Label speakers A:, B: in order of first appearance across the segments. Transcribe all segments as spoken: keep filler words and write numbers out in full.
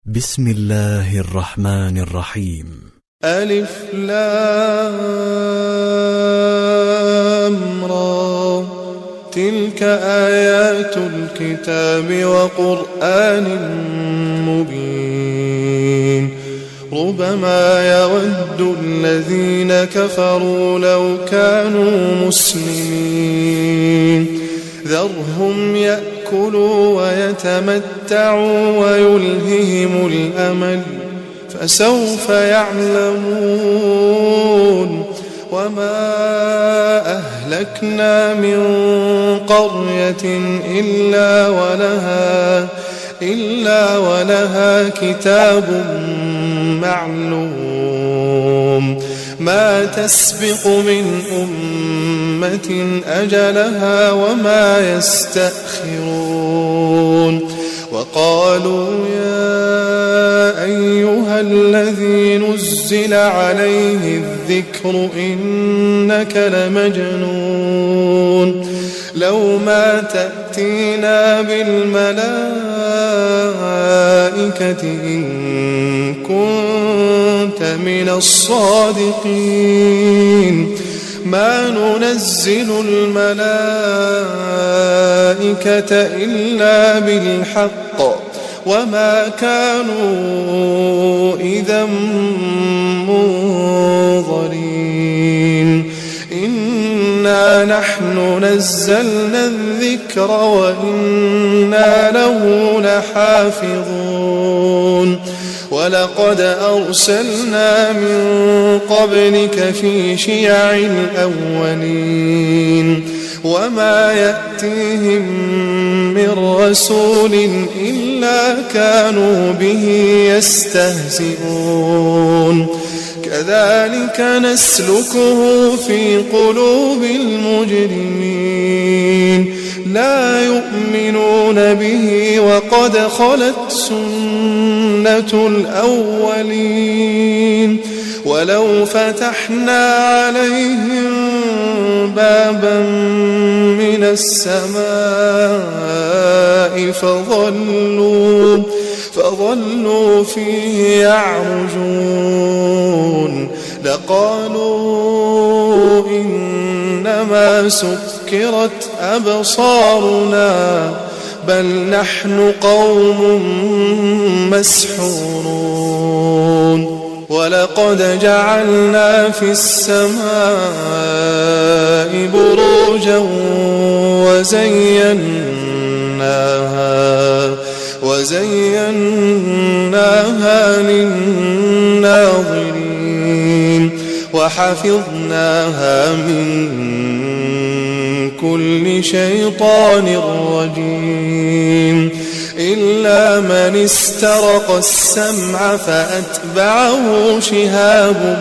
A: بسم الله الرحمن الرحيم.
B: ألف لام را، تلك آيات الكتاب وقرآن مبين. ربما يود الذين كفروا لو كانوا مسلمين. ذرهم يأكلوا ويتمتعوا ويلههم الأمل، فسوف يعلمون. وما أهلكنا من قرية إلا ولها إلا ولها كتاب معلوم. ما تسبق من أمة أجلها وما يستأخرون. وقالوا يا أيها الذي نزل عليه الذكر إنك لمجنون. لو ما تأتينا بالملائكة إن كنت من الصادقين. ما ننزل الملائكة إلا بالحق وما كانوا إذا منظرين. إنا نحن نزلنا الذكر وإنا له لحافظون. ولقد أرسلنا من قبلك في شيع الأولين وما يأتيهم من رسول إلا كانوا به يستهزئون. كذلك نسلكه في قلوب المجرمين. لا يؤمنون به وقد خلت سنة الأولين. ولو فتحنا عليهم بابا من السماء فظلوا فظلوا فيه يعرجون لقالوا إنما سكرت أبصارنا بل نحن قوم مسحورون. ولقد جعلنا في السماء بروجا وزيناها وزيناها للناظرين وحفظناها من كل شيطان رجيم. إلا من استرق السمع فأتبعه شهاب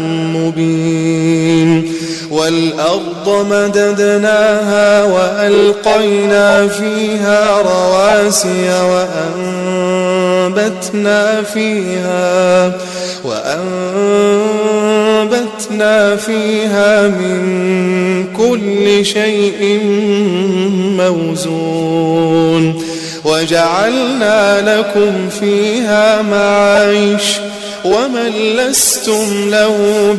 B: مبين. والأرض مددناها وألقينا فيها رواسي وأنبتنا فيها وأنبتنا فيها من كل شيء موزون. وجعلنا لكم فيها معايش ومن لستم له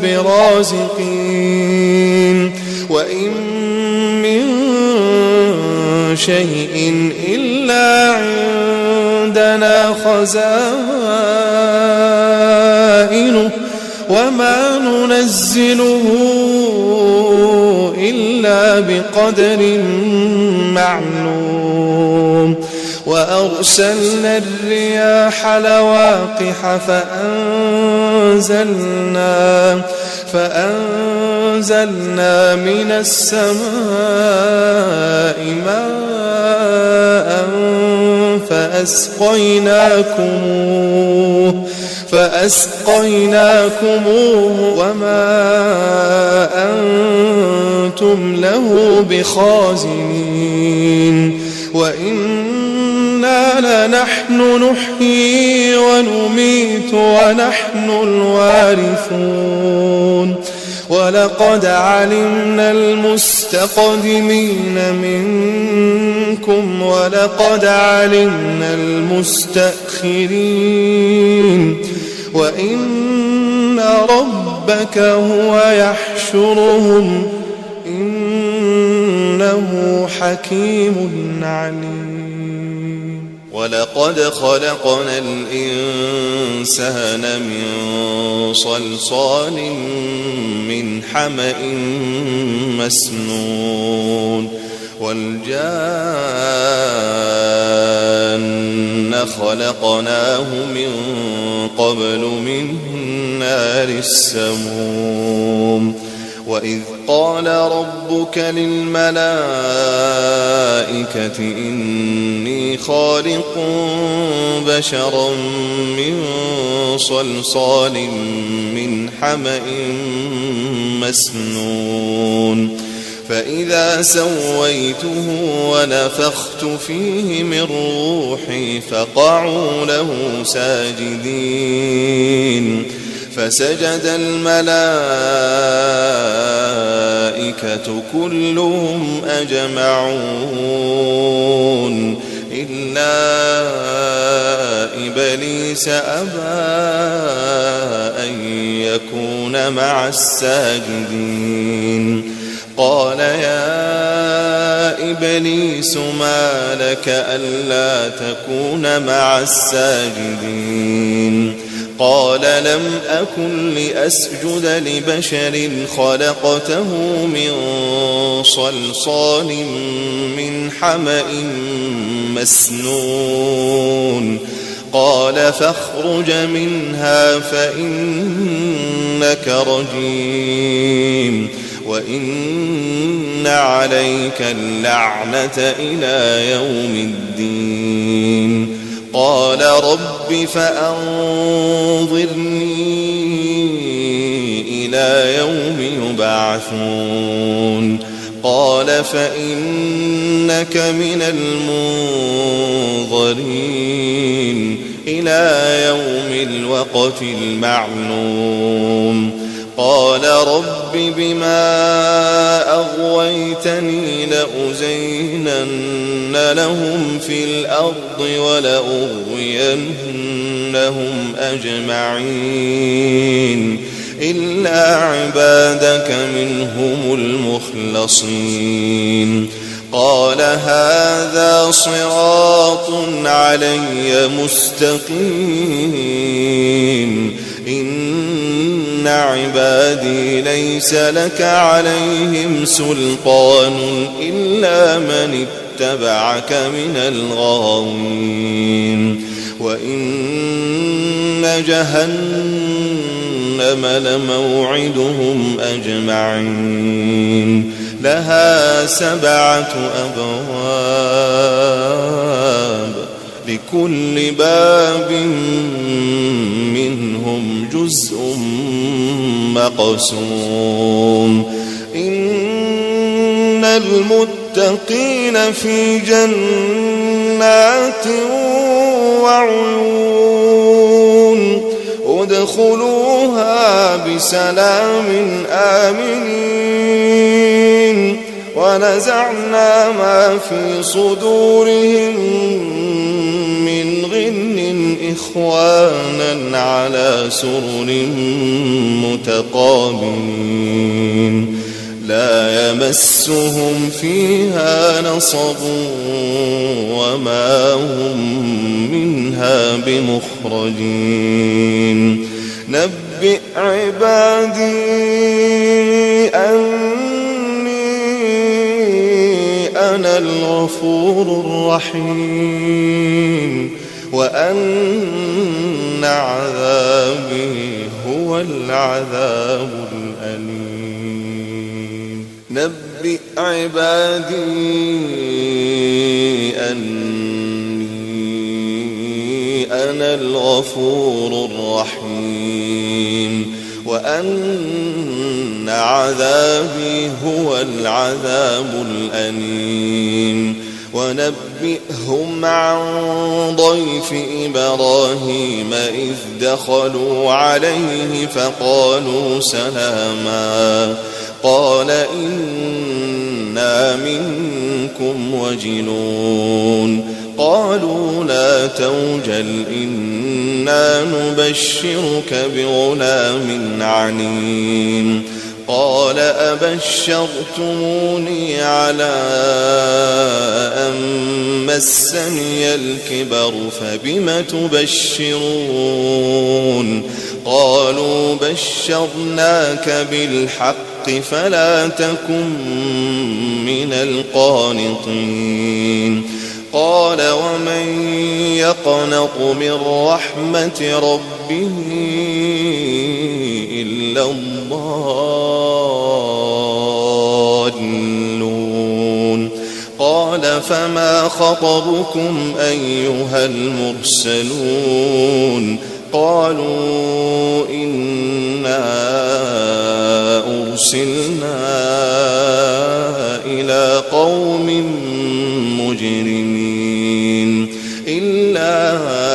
B: برازقين. وإن من شيء إلا عندنا خزائنه وما ننزله إلا بقدر معلوم. وأرسلنا الرياح لواقح فأنزلنا فأنزلنا من السماء ماء فأسقيناكموه فأسقيناكموه وما أنتم له بخازنين. وإنا لنحن نحيي ونميت ونحن الوارثون. ولقد علمنا المستقدمين منكم ولقد علمنا المستأخرين وإن ربك هو يحشرهم إنه حكيم عليم. ولقد خلقنا الإنسان من صلصال من حمأ مسنون والجان خلقناه من قبل من نار السموم. وإذ قال ربك للملائكة إني خالق بشرا من صلصال من حمأ مسنون فإذا سويته ونفخت فيه من روحي فقعوا له ساجدين فسجد الملائكة كلهم أجمعون إلا إبليس أبى أن يكون مع الساجدين. قال يا إبليس ما لك ألا تكون مع الساجدين؟ قال لم أكن لأسجد لبشر خلقته من صلصال من حمأ مسنون قال فاخرج منها فإنك رجيم وإن عليك اللعنة إلى يوم الدين. قال رب فأنظرني إلى يوم يبعثون. قال فإنك من المنظرين إلى يوم الوقت المعلوم. قال رب بما أغويتني لأزينن لهم في الأرض ولأغوينهم أجمعين إلا عبادك منهم المخلصين. قال هذا صراط علي مستقيم إن عبادي ليس لك عليهم سلطان إلا من اتبعك من الغاوين. وإن جهنم لموعدهم أجمعين لها سبعة أبواب لكل باب منهم جزء مقسوم. إن المتقين في جنات وعيون ادخلوها بسلام آمنين. ونزعنا ما في صدورهم من غل إخوانا على سرر متقابلين لا يمسهم فيها نصب وما هم منها بمخرجين. نبئ عبادي أني أنا الغفور الرحيم وأن عذابي هو العذاب الأليم. نبئ عبادي أني أنا الغفور الرحيم وأن عذابي هو العذاب الأليم. ونبئهم عن ضيف إبراهيم إذ دخلوا عليه فقالوا سلاما قال إنا منكم وجلون قالوا لا توجل إنا نبشرك بغلام عليم قال أبشرتموني على أن مسني الكبر فبم تبشرون قالوا بشرناك بالحق فلا تكن من القانطين قال ومن يقنط من رحمة ربه إلا الضالون قال فما خطبكم أيها المرسلون قالوا إنا أرسلنا إلى قوم مجرمين إلا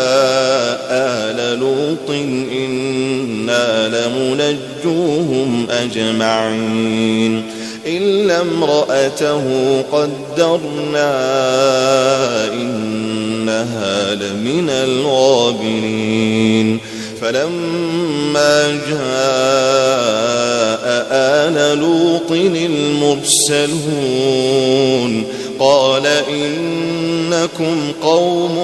B: آل لوط إنا لمنجوهم أجمعين إلا امرأته قدرنا إنها لمن الغابرين فلما جاء آل لوط المرسلون قال إنكم قوم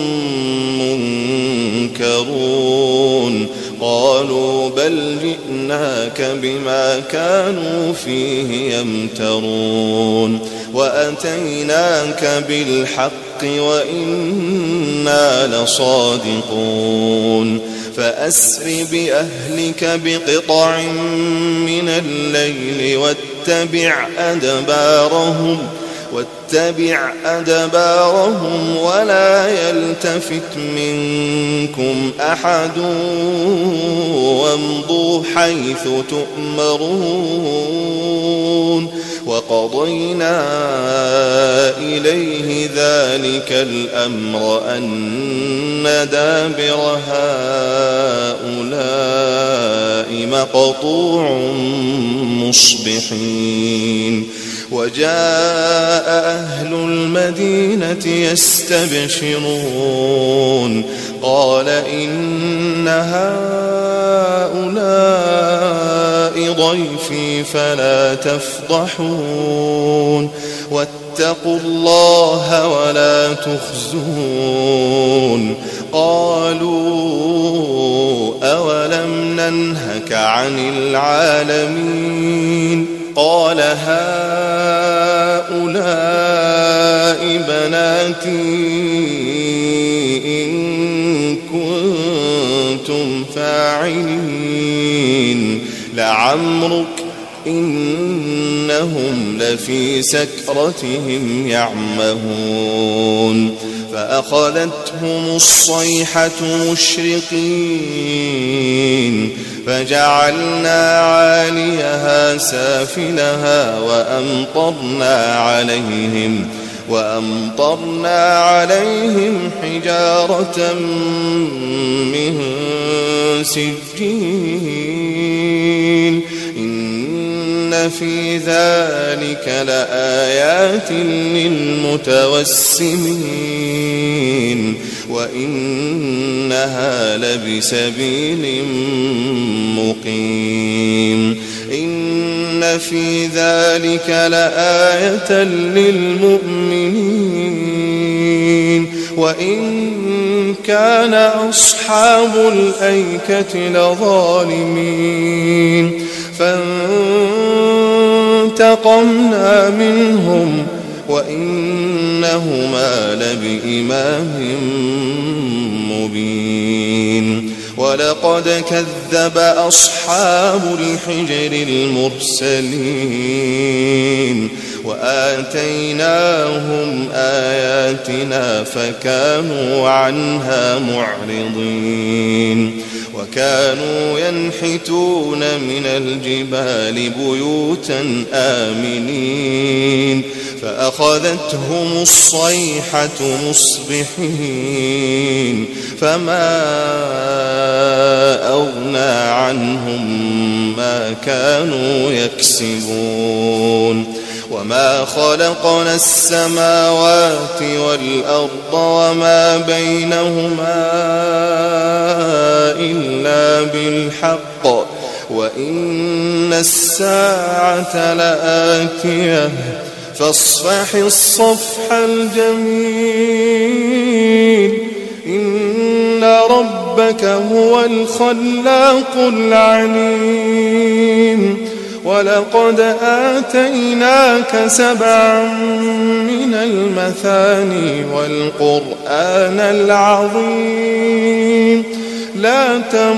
B: منكرون قالوا بل جئناك بما كانوا فيه يمترون وأتيناك بالحق وإنا لصادقون فأسر بأهلك بقطع من الليل واتبع أدبارهم واتبع أدبارهم ولا يلتفت منكم أحد وامضوا حيث تؤمرون وقضينا إليه ذلك الأمر أن دابر هؤلاء مقطوع مصبحين وجاء أهل المدينة يستبشرون قال إن هؤلاء ضيفي فلا تفضحون واتقوا الله ولا تخزون قالوا أولم ننهك عن العالمين قال هؤلاء بناتي إن كنتم فاعلين لعمرك إنهم لفي سكرتهم يعمهون فأخذتهم الصيحة مشرقين فجعلنا عاليها سافلها وأمطرنا عليهم وأمطرنا عليهم حجارة من سجيل إن في ذلك لآيات للمتوسمين وإنها لبسبيل مقيم إن في ذلك لآية للمؤمنين وإن كان أصحاب الأيكة لظالمين فانتقمنا منهم وإنهما لبإمام مبين ولقد كذب أصحاب الحجر المرسلين وآتيناهم آياتنا فكانوا عنها معرضين وكانوا ينحتون من الجبال بيوتا آمنين فأخذتهم الصيحة مصبحين فما أغنى عنهم ما كانوا يكسبون وما خلقنا السماوات والأرض وما بينهما إلا بالحق وإن الساعة لآتية فاصفح الصفح الجميل إن ربك هو الخلاق العليم ولقد آتيناك سبعا من المثاني والقرآن العظيم لا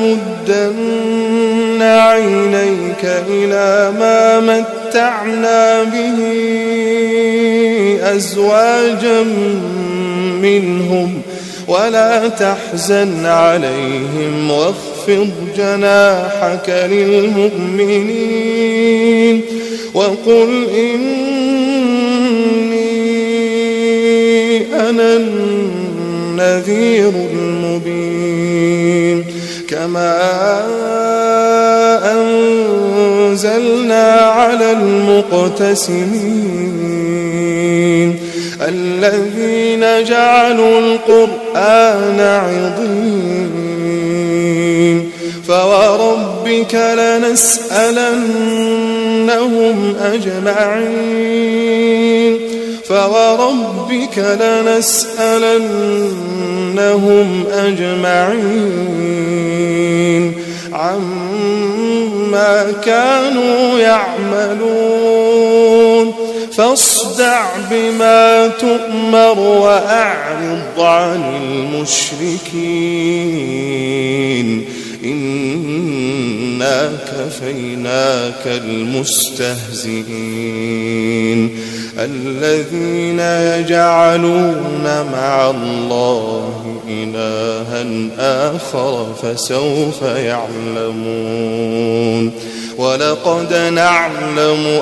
B: تمدن عينيك إلى ما متعنا به أزواجا منهم ولا تحزن عليهم واخفض جناحك للمؤمنين وقل إني أنا النذير المبين كما أنزلنا على المقتسمين الذين جعلوا القرآن عضين فوربك لنسألنهم أجمعين فوربك لنسألنهم أجمعين عما كانوا يعملون فاصدع بما تؤمر وأعرض عن المشركين إنا كفيناك المستهزئين الذين يجعلون مع الله إلها آخر فسوف يعلمون ولقد نعلم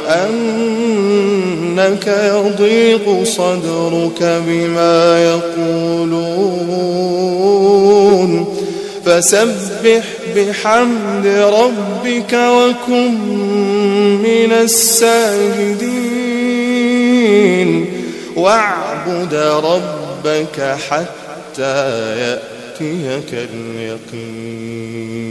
B: أنك يضيق صدرك بما يقولون فسبح بحمد ربك وكن من الساجدين واعبد ربك حتى يأتيك اليقين.